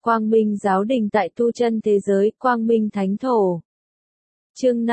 Quang Minh Giáo Đình tại tu chân thế giới, Quang Minh Thánh Thổ. Chương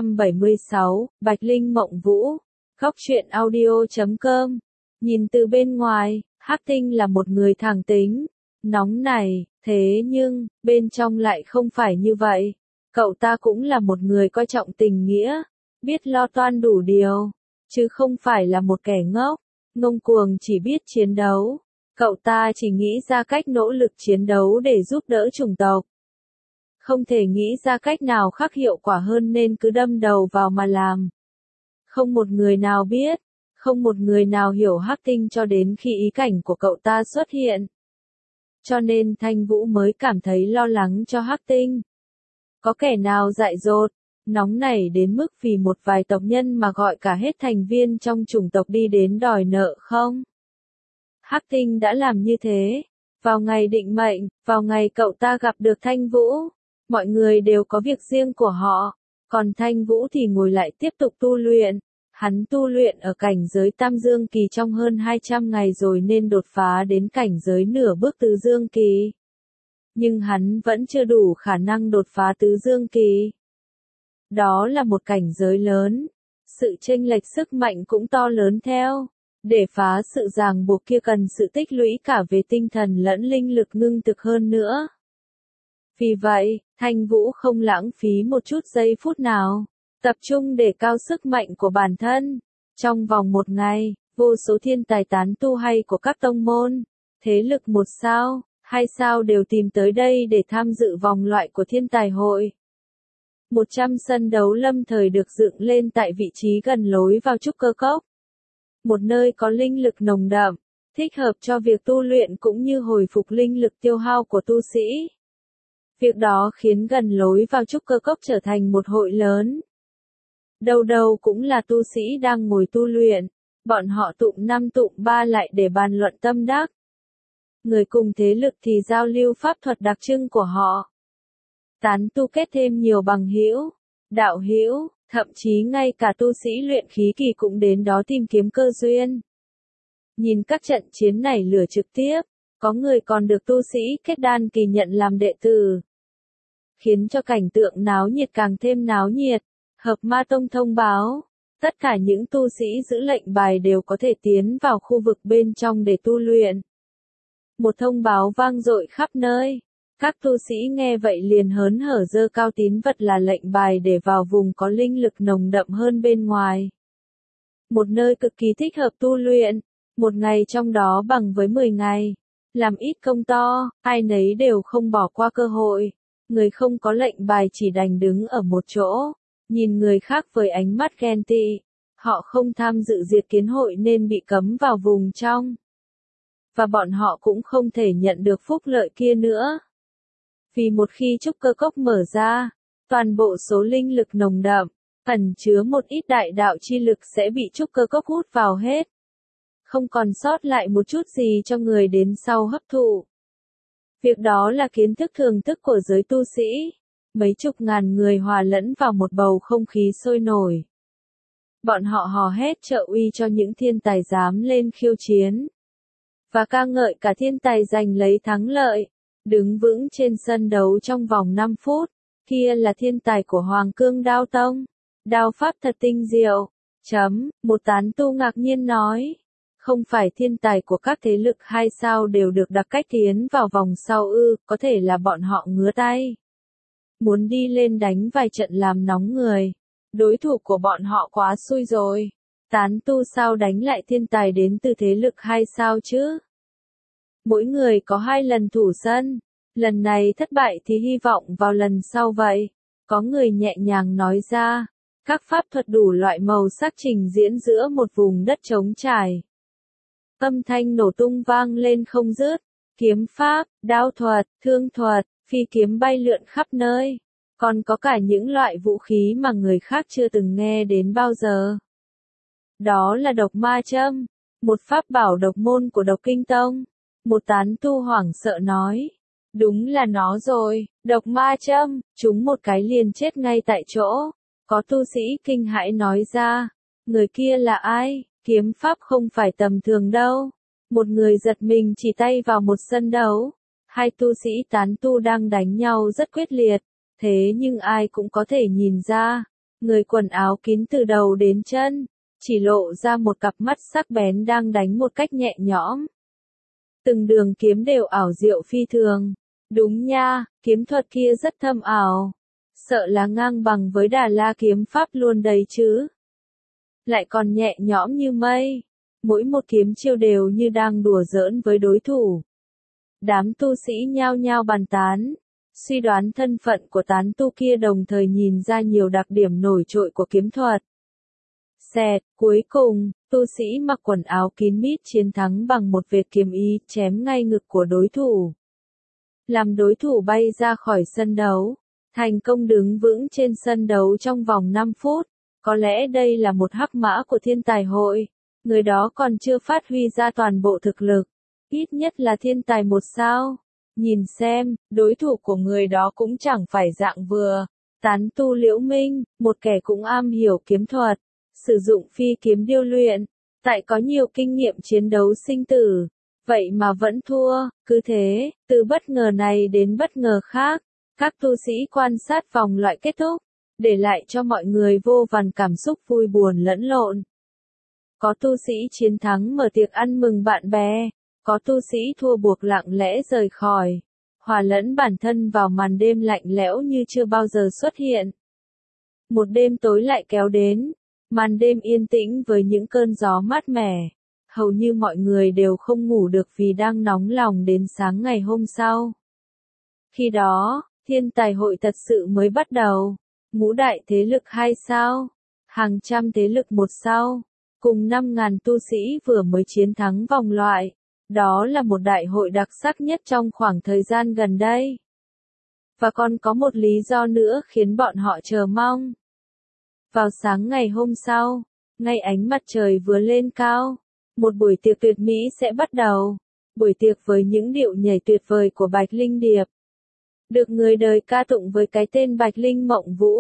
576, Bạch Linh Mộng Vũ. Góc truyện audio.com. Nhìn từ bên ngoài, Hắc Tinh là một người thẳng tính, nóng nảy, thế nhưng, bên trong lại không phải như vậy. Cậu ta cũng là một người coi trọng tình nghĩa, biết lo toan đủ điều, chứ không phải là một kẻ ngốc, ngông cuồng chỉ biết chiến đấu. Cậu ta chỉ nghĩ ra cách nỗ lực chiến đấu để giúp đỡ chủng tộc. Không thể nghĩ ra cách nào khác hiệu quả hơn nên cứ đâm đầu vào mà làm. Không một người nào biết, không một người nào hiểu Hắc Tinh cho đến khi ý cảnh của cậu ta xuất hiện. Cho nên Thanh Vũ mới cảm thấy lo lắng cho Hắc Tinh. Có kẻ nào dại dột, nóng nảy đến mức vì một vài tộc nhân mà gọi cả hết thành viên trong chủng tộc đi đến đòi nợ không? Hắc Tinh đã làm như thế. Vào ngày định mệnh, vào ngày cậu ta gặp được Thanh Vũ, mọi người đều có việc riêng của họ, còn Thanh Vũ thì ngồi lại tiếp tục tu luyện. Hắn tu luyện ở cảnh giới Tam Dương Kỳ trong hơn 200 ngày rồi nên đột phá đến cảnh giới nửa bước Tứ Dương Kỳ. Nhưng hắn vẫn chưa đủ khả năng đột phá Tứ Dương Kỳ. Đó là một cảnh giới lớn, sự chênh lệch sức mạnh cũng to lớn theo. Để phá sự ràng buộc kia cần sự tích lũy cả về tinh thần lẫn linh lực ngưng thực hơn nữa. Vì vậy, Thanh Vũ không lãng phí một chút giây phút nào, tập trung để cao sức mạnh của bản thân. Trong vòng một ngày, vô số thiên tài tán tu hay của các tông môn, thế lực 1 sao, 2 sao đều tìm tới đây để tham dự vòng loại của thiên tài hội. 100 sân đấu lâm thời được dựng lên tại vị trí gần lối vào Trúc Cơ Cốc. Một nơi có linh lực nồng đậm, thích hợp cho việc tu luyện cũng như hồi phục linh lực tiêu hao của tu sĩ. Việc đó khiến gần lối vào Trúc Cơ Cốc trở thành một hội lớn. Đầu đầu cũng là tu sĩ đang ngồi tu luyện, bọn họ tụm 5 tụm 3 lại để bàn luận tâm đắc. Người cùng thế lực thì giao lưu pháp thuật đặc trưng của họ. Tán tu kết thêm nhiều bằng hữu, đạo hữu, thậm chí ngay cả tu sĩ luyện khí kỳ cũng đến đó tìm kiếm cơ duyên. Nhìn các trận chiến này lửa trực tiếp, có người còn được tu sĩ kết đan kỳ nhận làm đệ tử. Khiến cho cảnh tượng náo nhiệt càng thêm náo nhiệt, Hợp Ma Tông thông báo, tất cả những tu sĩ giữ lệnh bài đều có thể tiến vào khu vực bên trong để tu luyện. Một thông báo vang dội khắp nơi. Các tu sĩ nghe vậy liền hớn hở giơ cao tín vật là lệnh bài để vào vùng có linh lực nồng đậm hơn bên ngoài. Một nơi cực kỳ thích hợp tu luyện, một ngày trong đó bằng với 10 ngày. Làm ít công to, ai nấy đều không bỏ qua cơ hội. Người không có lệnh bài chỉ đành đứng ở một chỗ, nhìn người khác với ánh mắt ghen tị. Họ không tham dự diệt kiến hội nên bị cấm vào vùng trong. Và bọn họ cũng không thể nhận được phúc lợi kia nữa. Vì một khi Trúc Cơ Cốc mở ra, toàn bộ số linh lực nồng đậm, ẩn chứa một ít đại đạo chi lực sẽ bị Trúc Cơ Cốc hút vào hết. Không còn sót lại một chút gì cho người đến sau hấp thụ. Việc đó là kiến thức thường thức của giới tu sĩ. Mấy chục ngàn người hòa lẫn vào một bầu không khí sôi nổi. Bọn họ hò hét trợ uy cho những thiên tài dám lên khiêu chiến. Và ca ngợi cả thiên tài giành lấy thắng lợi. Đứng vững trên sân đấu trong vòng 5 phút, kia là thiên tài của Hoàng Cương Đao Tông. Đao pháp thật tinh diệu. Một tán tu ngạc nhiên nói. Không phải thiên tài của các thế lực 2 sao đều được đặc cách tiến vào vòng sau ư, có thể là bọn họ ngứa tay. Muốn đi lên đánh vài trận làm nóng người. Đối thủ của bọn họ quá xui rồi. Tán tu sao đánh lại thiên tài đến từ thế lực 2 sao chứ? Mỗi người có 2 lần thủ sân. Lần này thất bại thì hy vọng vào lần sau vậy. Có người nhẹ nhàng nói ra. Các pháp thuật đủ loại màu sắc trình diễn giữa một vùng đất trống trải. Âm thanh nổ tung vang lên không dứt. Kiếm pháp, đao thuật, thương thuật, phi kiếm bay lượn khắp nơi. Còn có cả những loại vũ khí mà người khác chưa từng nghe đến bao giờ. Đó là độc ma châm. Một pháp bảo độc môn của Độc Kinh Tông. Một tán tu hoảng sợ nói. Đúng là nó rồi, độc ma châm, chúng một cái liền chết ngay tại chỗ. Có tu sĩ kinh hãi nói ra. Người kia là ai? Kiếm pháp không phải tầm thường đâu. Một người giật mình chỉ tay vào một sân đấu. Hai tu sĩ tán tu đang đánh nhau rất quyết liệt, thế nhưng ai cũng có thể nhìn ra, người quần áo kín từ đầu đến chân, chỉ lộ ra một cặp mắt sắc bén đang đánh một cách nhẹ nhõm. Từng đường kiếm đều ảo diệu phi thường. Đúng nha, kiếm thuật kia rất thâm ảo. Sợ là ngang bằng với Đà La kiếm pháp luôn đấy chứ. Lại còn nhẹ nhõm như mây. Mỗi một kiếm chiêu đều như đang đùa giỡn với đối thủ. Đám tu sĩ nhao nhao bàn tán. Suy đoán thân phận của tán tu kia đồng thời nhìn ra nhiều đặc điểm nổi trội của kiếm thuật. Xẹt, cuối cùng, tu sĩ mặc quần áo kín mít chiến thắng bằng một vệt kiếm ý chém ngay ngực của đối thủ. Làm đối thủ bay ra khỏi sân đấu, thành công đứng vững trên sân đấu trong vòng 5 phút. Có lẽ đây là một hắc mã của thiên tài hội, người đó còn chưa phát huy ra toàn bộ thực lực, ít nhất là thiên tài 1 sao. Nhìn xem, đối thủ của người đó cũng chẳng phải dạng vừa. Tán tu Liễu Minh, một kẻ cũng am hiểu kiếm thuật, sử dụng phi kiếm điêu luyện, tại có nhiều kinh nghiệm chiến đấu sinh tử, vậy mà vẫn thua. Cứ thế, từ bất ngờ này đến bất ngờ khác, các tu sĩ quan sát vòng loại kết thúc, để lại cho mọi người vô vàn cảm xúc vui buồn lẫn lộn. Có tu sĩ chiến thắng mở tiệc ăn mừng bạn bè, có tu sĩ thua buộc lặng lẽ rời khỏi, hòa lẫn bản thân vào màn đêm lạnh lẽo như chưa bao giờ xuất hiện. Một đêm tối lại kéo đến, màn đêm yên tĩnh với những cơn gió mát mẻ, hầu như mọi người đều không ngủ được vì đang nóng lòng đến sáng ngày hôm sau. Khi đó, thiên tài hội thật sự mới bắt đầu, ngũ đại thế lực 2 sao, hàng trăm thế lực 1 sao, cùng 5.000 tu sĩ vừa mới chiến thắng vòng loại. Đó là một đại hội đặc sắc nhất trong khoảng thời gian gần đây. Và còn có một lý do nữa khiến bọn họ chờ mong. Vào sáng ngày hôm sau, ngay ánh mặt trời vừa lên cao, một buổi tiệc tuyệt mỹ sẽ bắt đầu. Buổi tiệc với những điệu nhảy tuyệt vời của Bạch Linh Điệp, được người đời ca tụng với cái tên Bạch Linh Mộng Vũ.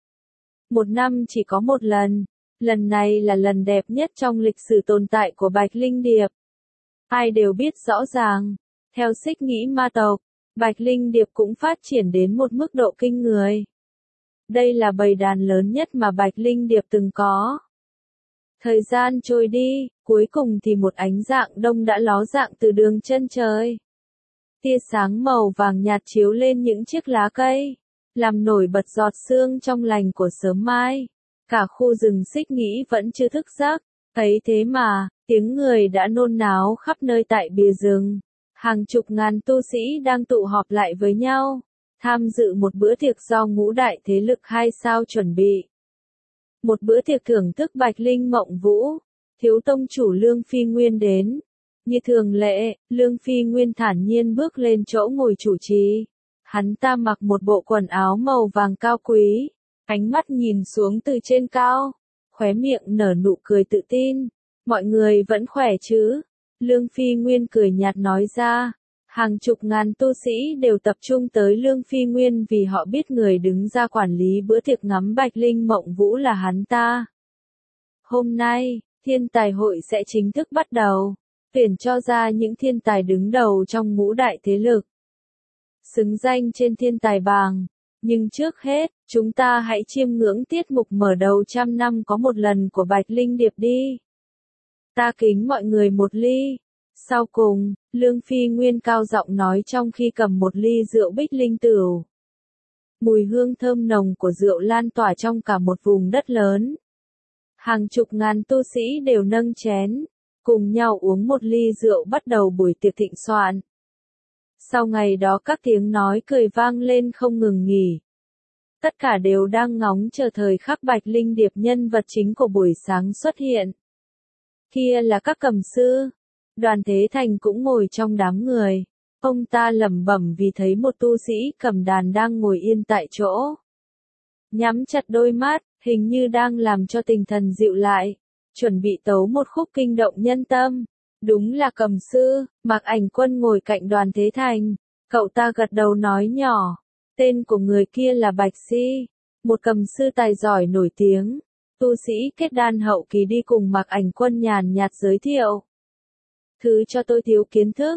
Một năm chỉ có một lần, lần này là lần đẹp nhất trong lịch sử tồn tại của Bạch Linh Điệp. Ai đều biết rõ ràng, theo Xích Nghĩ ma tộc, Bạch Linh Điệp cũng phát triển đến một mức độ kinh người. Đây là bầy đàn lớn nhất mà Bạch Linh Điệp từng có. Thời gian trôi đi, cuối cùng thì một ánh dạng đông đã ló dạng từ đường chân trời. Tia sáng màu vàng nhạt chiếu lên những chiếc lá cây, làm nổi bật giọt sương trong lành của sớm mai. Cả khu rừng Xích Nghĩ vẫn chưa thức giấc, ấy thế mà, tiếng người đã nôn náo khắp nơi tại bìa rừng. Hàng chục ngàn tu sĩ đang tụ họp lại với nhau, tham dự một bữa tiệc do ngũ đại thế lực 2 sao chuẩn bị. Một bữa tiệc thưởng thức Bạch Linh Mộng Vũ, thiếu tông chủ Lương Phi Nguyên đến. Như thường lệ, Lương Phi Nguyên thản nhiên bước lên chỗ ngồi chủ trì. Hắn ta mặc một bộ quần áo màu vàng cao quý, ánh mắt nhìn xuống từ trên cao, khóe miệng nở nụ cười tự tin. Mọi người vẫn khỏe chứ? Lương Phi Nguyên cười nhạt nói ra. Hàng chục ngàn tu sĩ đều tập trung tới Lương Phi Nguyên vì họ biết người đứng ra quản lý bữa tiệc ngắm Bạch Linh Mộng Vũ là hắn ta. Hôm nay, thiên tài hội sẽ chính thức bắt đầu, tuyển cho ra những thiên tài đứng đầu trong ngũ đại thế lực, xứng danh trên thiên tài bảng. Nhưng trước hết, chúng ta hãy chiêm ngưỡng tiết mục mở đầu 100 năm có một lần của Bạch Linh Điệp đi. Ta kính mọi người một ly. Sau cùng, Lương Phi Nguyên cao giọng nói trong khi cầm một ly rượu Bích Linh Tửu. Mùi hương thơm nồng của rượu lan tỏa trong cả một vùng đất lớn. Hàng chục ngàn tu sĩ đều nâng chén, cùng nhau uống một ly rượu bắt đầu buổi tiệc thịnh soạn. Sau ngày đó các tiếng nói cười vang lên không ngừng nghỉ. Tất cả đều đang ngóng chờ thời khắc Bạch Linh Điệp nhân vật chính của buổi sáng xuất hiện. Kia là các cầm sư. Đoàn Thế Thành cũng ngồi trong đám người. Ông ta lẩm bẩm vì thấy một tu sĩ cầm đàn đang ngồi yên tại chỗ. Nhắm chặt đôi mắt, hình như đang làm cho tinh thần dịu lại. Chuẩn bị tấu một khúc kinh động nhân tâm. Đúng là cầm sư. Mạc Ảnh Quân ngồi cạnh Đoàn Thế Thành. Cậu ta gật đầu nói nhỏ. Tên của người kia là Bạch Si. Một cầm sư tài giỏi nổi tiếng. Tu sĩ kết đan hậu kỳ đi cùng Mạc Ảnh Quân nhàn nhạt giới thiệu. Thứ cho tôi thiếu kiến thức,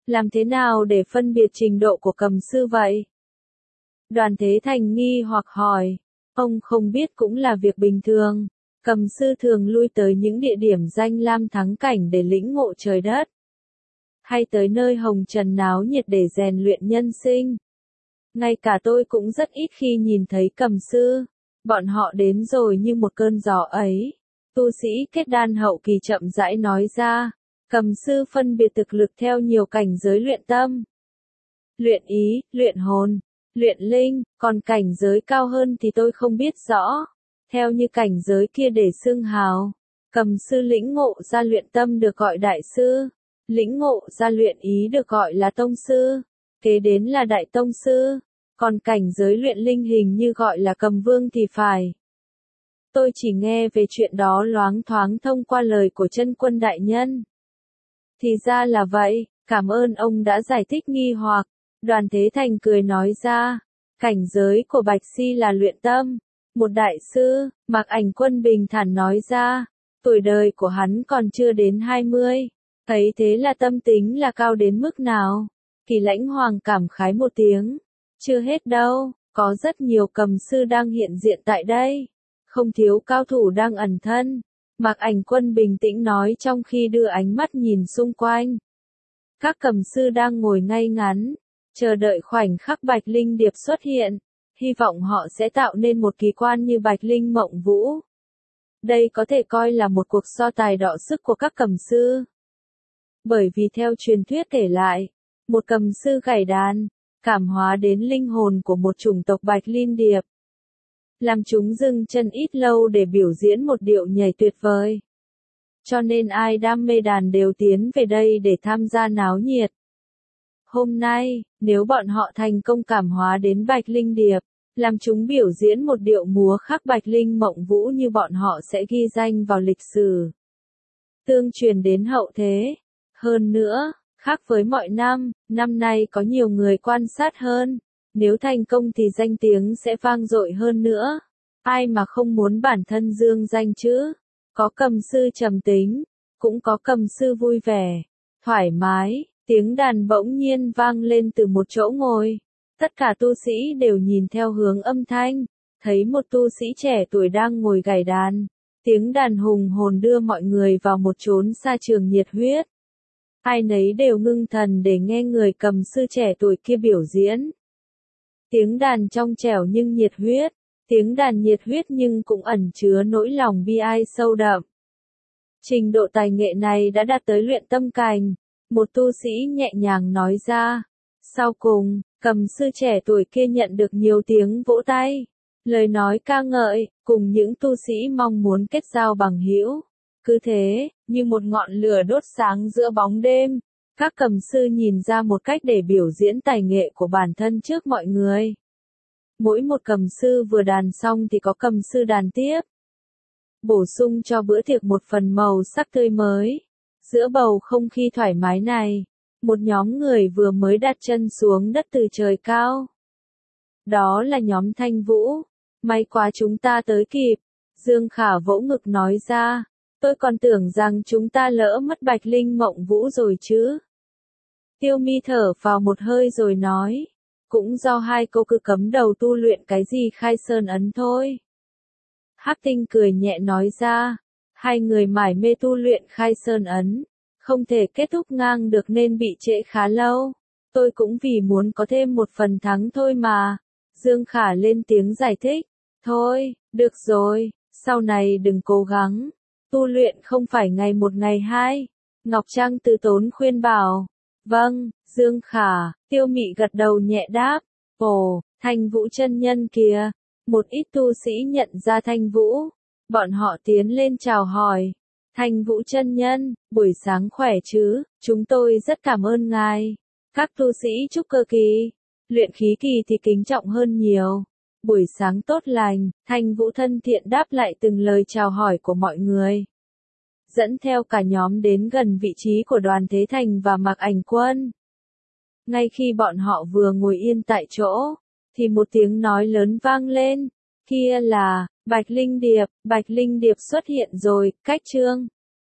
Làm thế nào để phân biệt trình độ của cầm sư vậy? Đoàn Thế Thành nghi hoặc hỏi. Ông không biết cũng là việc bình thường. Cầm sư thường lui tới những địa điểm danh lam thắng cảnh để lĩnh ngộ trời đất. Hay tới nơi hồng trần náo nhiệt để rèn luyện nhân sinh. Ngay cả tôi cũng rất ít khi nhìn thấy cầm sư. Bọn họ đến rồi như một cơn gió ấy. Tu sĩ kết đan hậu kỳ chậm rãi nói ra. Cầm sư phân biệt thực lực theo nhiều cảnh giới luyện tâm. Luyện ý, luyện hồn, luyện linh, còn cảnh giới cao hơn thì tôi không biết rõ. Theo như cảnh giới kia để xưng hào. Cầm sư lĩnh ngộ ra luyện tâm được gọi đại sư. Lĩnh ngộ ra luyện ý được gọi là tông sư. Kế đến là đại tông sư. Còn cảnh giới luyện linh hình như gọi là cầm vương thì phải. Tôi chỉ nghe về chuyện đó loáng thoáng thông qua lời của Chân Quân đại nhân. Thì ra là vậy, cảm ơn ông đã giải thích nghi hoặc. Đoàn Thế Thành cười nói ra, cảnh giới của Bạch Si là luyện tâm. Một đại sư, Mạc Ảnh Quân bình thản nói ra, tuổi đời của hắn còn chưa đến 20. Thấy thế là tâm tính là cao đến mức nào? Kỳ Lãnh Hoàng cảm khái một tiếng. Chưa hết đâu, có rất nhiều cầm sư đang hiện diện tại đây. Không thiếu cao thủ đang ẩn thân. Mạc Ảnh Quân bình tĩnh nói trong khi đưa ánh mắt nhìn xung quanh. Các cầm sư đang ngồi ngay ngắn, chờ đợi khoảnh khắc Bạch Linh Điệp xuất hiện. Hy vọng họ sẽ tạo nên một kỳ quan như Bạch Linh Mộng Vũ. Đây có thể coi là một cuộc so tài đọ sức của các cầm sư. Bởi vì theo truyền thuyết kể lại, một cầm sư gảy đàn, cảm hóa đến linh hồn của một chủng tộc Bạch Linh Điệp. Làm chúng dừng chân ít lâu để biểu diễn một điệu nhảy tuyệt vời. Cho nên ai đam mê đàn đều tiến về đây để tham gia náo nhiệt. Hôm nay, nếu bọn họ thành công cảm hóa đến Bạch Linh Điệp, làm chúng biểu diễn một điệu múa khác Bạch Linh Mộng Vũ như bọn họ sẽ ghi danh vào lịch sử. Tương truyền đến hậu thế. Hơn nữa, khác với mọi năm, năm nay có nhiều người quan sát hơn. Nếu thành công thì danh tiếng sẽ vang dội hơn nữa. Ai mà không muốn bản thân dương danh chứ? Có cầm sư trầm tính, cũng có cầm sư vui vẻ, thoải mái. Tiếng đàn bỗng nhiên vang lên từ một chỗ ngồi. Tất cả tu sĩ đều nhìn theo hướng âm thanh, thấy một tu sĩ trẻ tuổi đang ngồi gảy đàn. Tiếng đàn hùng hồn đưa mọi người vào một chốn sa trường nhiệt huyết. Ai nấy đều ngưng thần để nghe người cầm sư trẻ tuổi kia biểu diễn. Tiếng đàn trong trẻo nhưng nhiệt huyết, tiếng đàn nhiệt huyết nhưng cũng ẩn chứa nỗi lòng bi ai sâu đậm. Trình độ tài nghệ này đã đạt tới luyện tâm cảnh, một tu sĩ nhẹ nhàng nói ra. Sau cùng, cầm sư trẻ tuổi kia nhận được nhiều tiếng vỗ tay, lời nói ca ngợi, cùng những tu sĩ mong muốn kết giao bằng hữu. Cứ thế, như một ngọn lửa đốt sáng giữa bóng đêm, các cầm sư nhìn ra một cách để biểu diễn tài nghệ của bản thân trước mọi người. Mỗi một cầm sư vừa đàn xong thì có cầm sư đàn tiếp. Bổ sung cho bữa tiệc một phần màu sắc tươi mới. Giữa bầu không khí thoải mái này, một nhóm người vừa mới đặt chân xuống đất từ trời cao. Đó là nhóm Thanh Vũ. May quá chúng ta tới kịp. Dương Khả vỗ ngực nói ra. Tôi còn tưởng rằng chúng ta lỡ mất Bạch Linh Mộng Vũ rồi chứ. Tiêu Mi thở vào một hơi rồi nói. Cũng do hai cô cứ cấm đầu tu luyện cái gì khai sơn ấn thôi. Hắc Tinh cười nhẹ nói ra. Hai người mải mê tu luyện khai sơn ấn, không thể kết thúc ngang được nên bị trễ khá lâu. Tôi cũng vì muốn có thêm một phần thắng thôi mà. Dương Khả lên tiếng giải thích. Thôi, được rồi, sau này đừng cố gắng. Tu luyện không phải ngày một ngày hai. Ngọc Trang từ tốn khuyên bảo. Vâng, Dương Khả, Tiêu Mị gật đầu nhẹ đáp. Ồ, Thanh Vũ chân nhân kìa. Một ít tu sĩ nhận ra Thanh Vũ. Bọn họ tiến lên chào hỏi. Thanh Vũ chân nhân, buổi sáng khỏe chứ, chúng tôi rất cảm ơn ngài. Các tu sĩ trúc cơ kỳ, luyện khí kỳ thì kính trọng hơn nhiều. Buổi sáng tốt lành, Thanh Vũ thân thiện đáp lại từng lời chào hỏi của mọi người. Dẫn theo cả nhóm đến gần vị trí của Đoàn Thế Thành và Mạc Ảnh Quân. Ngay khi bọn họ vừa ngồi yên tại chỗ, thì một tiếng nói lớn vang lên. Kia là, Bạch Linh Điệp xuất hiện rồi, cách chương.